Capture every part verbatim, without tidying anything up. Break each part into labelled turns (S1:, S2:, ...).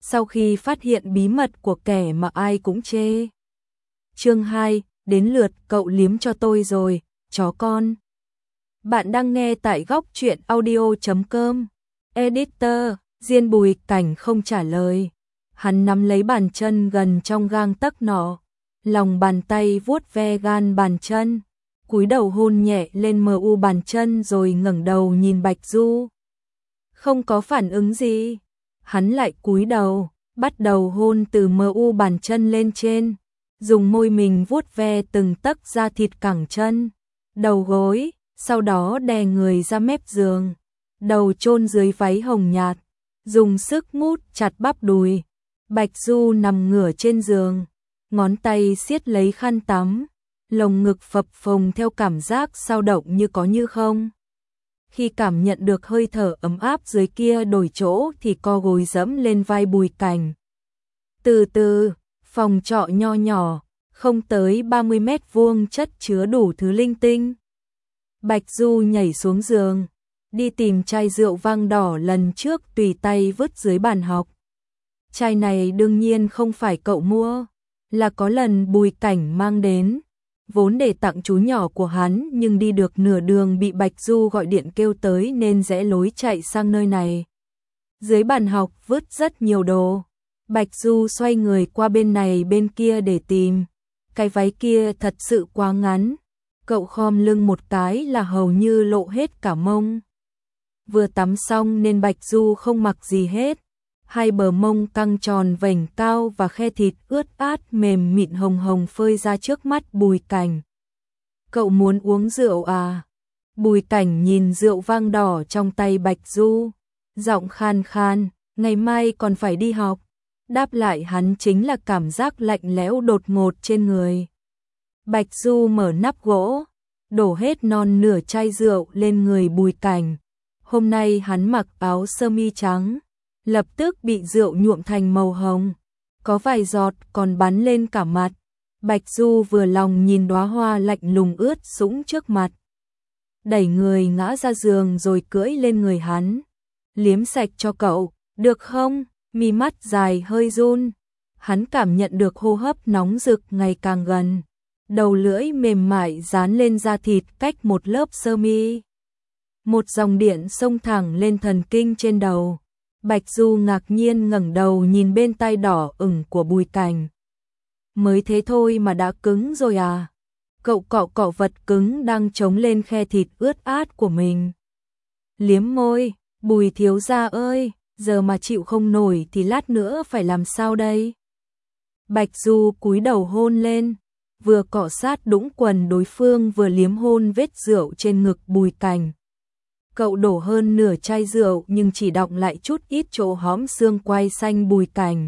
S1: sau khi phát hiện bí mật của kẻ mà ai cũng chê. Chương hai, đến lượt cậu liếm cho tôi rồi, chó con. Bạn đang nghe tại góc truyện audio chấm com. Editor, Diên Bùi Cảnh không trả lời. Hắn nắm lấy bàn chân gần trong gang tấc nọ, lòng bàn tay vuốt ve gan bàn chân, cúi đầu hôn nhẹ lên mờ u bàn chân rồi ngẩng đầu nhìn Bạch Du. Không có phản ứng gì, hắn lại cúi đầu, bắt đầu hôn từ mờ u bàn chân lên trên, dùng môi mình vuốt ve từng tấc da thịt cẳng chân, đầu gối, sau đó đè người ra mép giường, đầu chôn dưới váy hồng nhạt, dùng sức mút chặt bắp đùi. Bạch Du nằm ngửa trên giường, ngón tay siết lấy khăn tắm, lồng ngực phập phồng theo cảm giác dao động như có như không. Khi cảm nhận được hơi thở ấm áp dưới kia đổi chỗ thì co gối dẫm lên vai Bùi Cảnh. Từ từ, phòng trọ nho nhỏ, không tới ba mươi mét vuông chất chứa đủ thứ linh tinh. Bạch Du nhảy xuống giường, đi tìm chai rượu vang đỏ lần trước tùy tay vứt dưới bàn học. Chai này đương nhiên không phải cậu mua, là có lần Bùi Cảnh mang đến, vốn để tặng chú nhỏ của hắn nhưng đi được nửa đường bị Bạch Du gọi điện kêu tới nên rẽ lối chạy sang nơi này. Dưới bàn học vứt rất nhiều đồ, Bạch Du xoay người qua bên này bên kia để tìm, cái váy kia thật sự quá ngắn, cậu khom lưng một cái là hầu như lộ hết cả mông. Vừa tắm xong nên Bạch Du không mặc gì hết. Hai bờ mông căng tròn vành cao và khe thịt ướt át mềm mịn hồng hồng phơi ra trước mắt Bùi Cảnh. Cậu muốn uống rượu à? Bùi Cảnh nhìn rượu vang đỏ trong tay Bạch Du, giọng khan khan, ngày mai còn phải đi học. Đáp lại hắn chính là cảm giác lạnh lẽo đột ngột trên người. Bạch Du mở nắp gỗ, đổ hết non nửa chai rượu lên người Bùi Cảnh. Hôm nay hắn mặc áo sơ mi trắng, lập tức bị rượu nhuộm thành màu hồng, có vài giọt còn bắn lên cả mặt. Bạch Du vừa lòng nhìn đóa hoa lạnh lùng ướt sũng trước mặt, đẩy người ngã ra giường rồi cưỡi lên người hắn. Liếm sạch cho cậu, được không? Mi mắt dài hơi run, hắn cảm nhận được hô hấp nóng rực ngày càng gần, đầu lưỡi mềm mại dán lên da thịt cách một lớp sơ mi. Một dòng điện xông thẳng lên thần kinh trên đầu. Bạch Du ngạc nhiên ngẩng đầu nhìn bên tai đỏ ửng của Bùi Cảnh. Mới thế thôi mà đã cứng rồi à? Cậu cọ cọ vật cứng đang chống lên khe thịt ướt át của mình. Liếm môi, Bùi thiếu gia ơi, giờ mà chịu không nổi thì lát nữa phải làm sao đây? Bạch Du cúi đầu hôn lên, vừa cọ sát đũng quần đối phương vừa liếm hôn vết rượu trên ngực Bùi Cảnh. Cậu đổ hơn nửa chai rượu nhưng chỉ đọng lại chút ít chỗ hõm xương quai xanh Bùi Cảnh.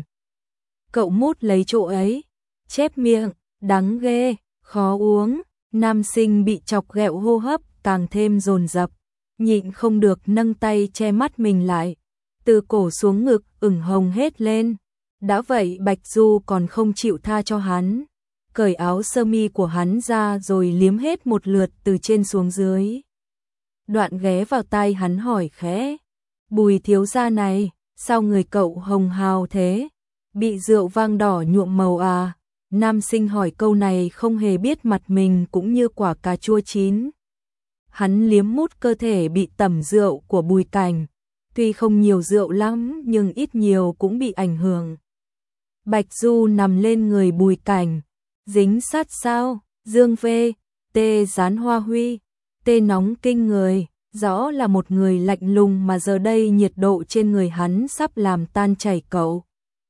S1: Cậu mút lấy chỗ ấy, chép miệng, đắng ghê, khó uống. Nam sinh bị chọc ghẹo hô hấp càng thêm dồn dập, nhịn không được nâng tay che mắt mình lại, từ cổ xuống ngực ửng hồng hết lên. Đã vậy Bạch Du còn không chịu tha cho hắn, cởi áo sơ mi của hắn ra rồi liếm hết một lượt từ trên xuống dưới. Đoạn ghé vào tai hắn hỏi khẽ, Bùi thiếu gia này, sao người cậu hồng hào thế? Bị rượu vang đỏ nhuộm màu à? Nam sinh hỏi câu này không hề biết mặt mình cũng như quả cà chua chín. Hắn liếm mút cơ thể bị tẩm rượu của Bùi Cảnh, tuy không nhiều rượu lắm nhưng ít nhiều cũng bị ảnh hưởng. Bạch Du nằm lên người Bùi Cảnh, dính sát sao, dương vê, tê dán hoa huy. Tê nóng kinh người, rõ là một người lạnh lùng mà giờ đây nhiệt độ trên người hắn sắp làm tan chảy cậu.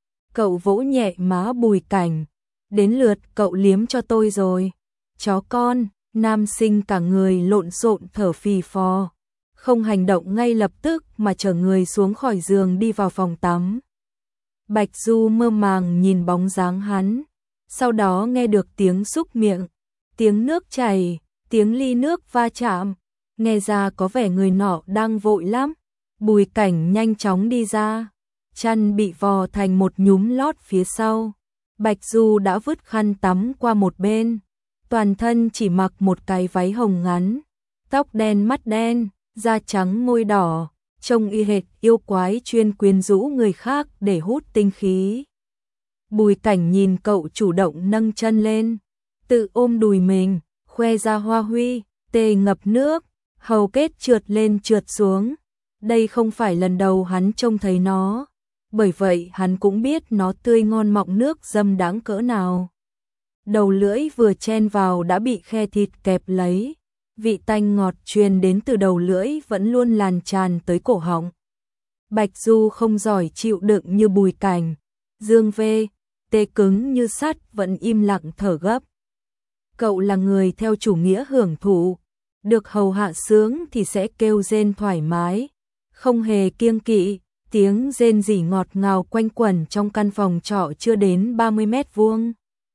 S1: Cậu vỗ nhẹ má Bùi Cảnh, đến lượt cậu liếm cho tôi rồi. Chó con, nam sinh cả người lộn xộn thở phì phò, không hành động ngay lập tức mà chở người xuống khỏi giường đi vào phòng tắm. Bạch Du mơ màng nhìn bóng dáng hắn, sau đó nghe được tiếng xúc miệng, tiếng nước chảy, tiếng ly nước va chạm, nghe ra có vẻ người nọ đang vội lắm. Bùi Cảnh nhanh chóng đi ra, chăn bị vò thành một nhúm lót phía sau. Bạch Du đã vứt khăn tắm qua một bên, toàn thân chỉ mặc một cái váy hồng ngắn, tóc đen mắt đen, da trắng môi đỏ, trông y hệt yêu quái chuyên quyến rũ người khác để hút tinh khí. Bùi Cảnh nhìn cậu chủ động nâng chân lên, tự ôm đùi mình, khoe ra hoa huy, tê ngập nước, hầu kết trượt lên trượt xuống. Đây không phải lần đầu hắn trông thấy nó, bởi vậy hắn cũng biết nó tươi ngon mọng nước dâm đáng cỡ nào. Đầu lưỡi vừa chen vào đã bị khe thịt kẹp lấy, vị tanh ngọt truyền đến từ đầu lưỡi vẫn luôn lan tràn tới cổ họng. Bạch Du không giỏi chịu đựng như Bùi Cảnh, Dương Vê, tê cứng như sắt vẫn im lặng thở gấp. Cậu là người theo chủ nghĩa hưởng thụ, được hầu hạ sướng thì sẽ kêu rên thoải mái, không hề kiêng kỵ, tiếng rên rỉ ngọt ngào quanh quẩn trong căn phòng trọ chưa đến ba mươi mét vuông.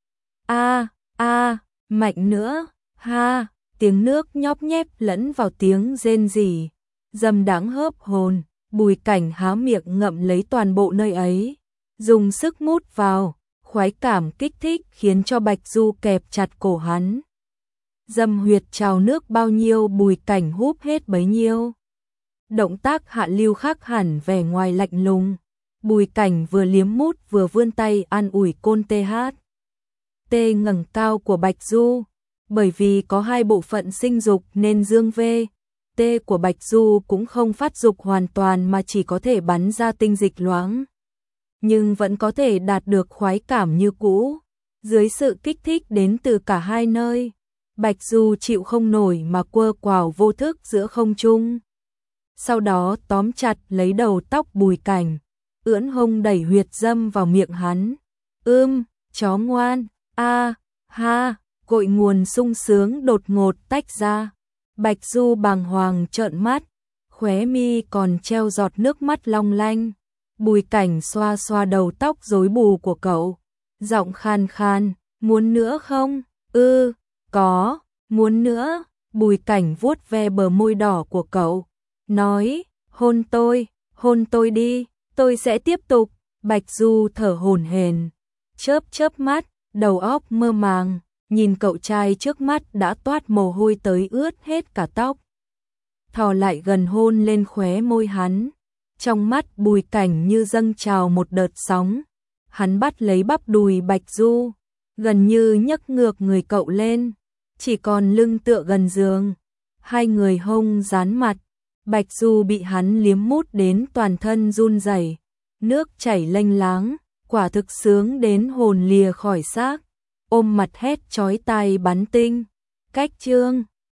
S1: A, a, mạnh nữa, ha, tiếng nước nhóp nhép lẫn vào tiếng rên rỉ, dâm đáng hớp hồn. Bùi Cảnh há miệng ngậm lấy toàn bộ nơi ấy, dùng sức mút vào, khoái cảm kích thích khiến cho Bạch Du kẹp chặt cổ hắn. Dâm huyệt trào nước bao nhiêu Bùi Cảnh húp hết bấy nhiêu. Động tác hạ lưu khác hẳn vẻ ngoài lạnh lùng. Bùi Cảnh vừa liếm mút vừa vươn tay an ủi côn tê hát. Tê ngẩng cao của Bạch Du, bởi vì có hai bộ phận sinh dục nên dương vê, tê của Bạch Du cũng không phát dục hoàn toàn mà chỉ có thể bắn ra tinh dịch loãng, nhưng vẫn có thể đạt được khoái cảm như cũ. Dưới sự kích thích đến từ cả hai nơi, Bạch Du chịu không nổi mà quơ quào vô thức giữa không trung. Sau đó tóm chặt lấy đầu tóc Bùi Cảnh, ưỡn hông đẩy huyệt dâm vào miệng hắn. Ưm, chó ngoan, a, ha, cội nguồn sung sướng đột ngột tách ra. Bạch Du bàng hoàng trợn mắt, khóe mi còn treo giọt nước mắt long lanh. Bùi Cảnh xoa xoa đầu tóc rối bù của cậu, giọng khan khan, muốn nữa không? Ư, có, muốn nữa. Bùi Cảnh vuốt ve bờ môi đỏ của cậu, nói, hôn tôi, hôn tôi đi, tôi sẽ tiếp tục. Bạch Du thở hổn hển, chớp chớp mắt, đầu óc mơ màng, nhìn cậu trai trước mắt đã toát mồ hôi tới ướt hết cả tóc. Thò lại gần hôn lên khóe môi hắn, trong mắt Bùi Cảnh như dâng trào một đợt sóng. Hắn bắt lấy bắp đùi Bạch Du, gần như nhấc ngược người cậu lên, chỉ còn lưng tựa gần giường. Hai người hông dán mặt, Bạch Du bị hắn liếm mút đến toàn thân run rẩy, nước chảy lênh láng, quả thực sướng đến hồn lìa khỏi xác, ôm mặt hét chói tai bắn tinh. Cách chương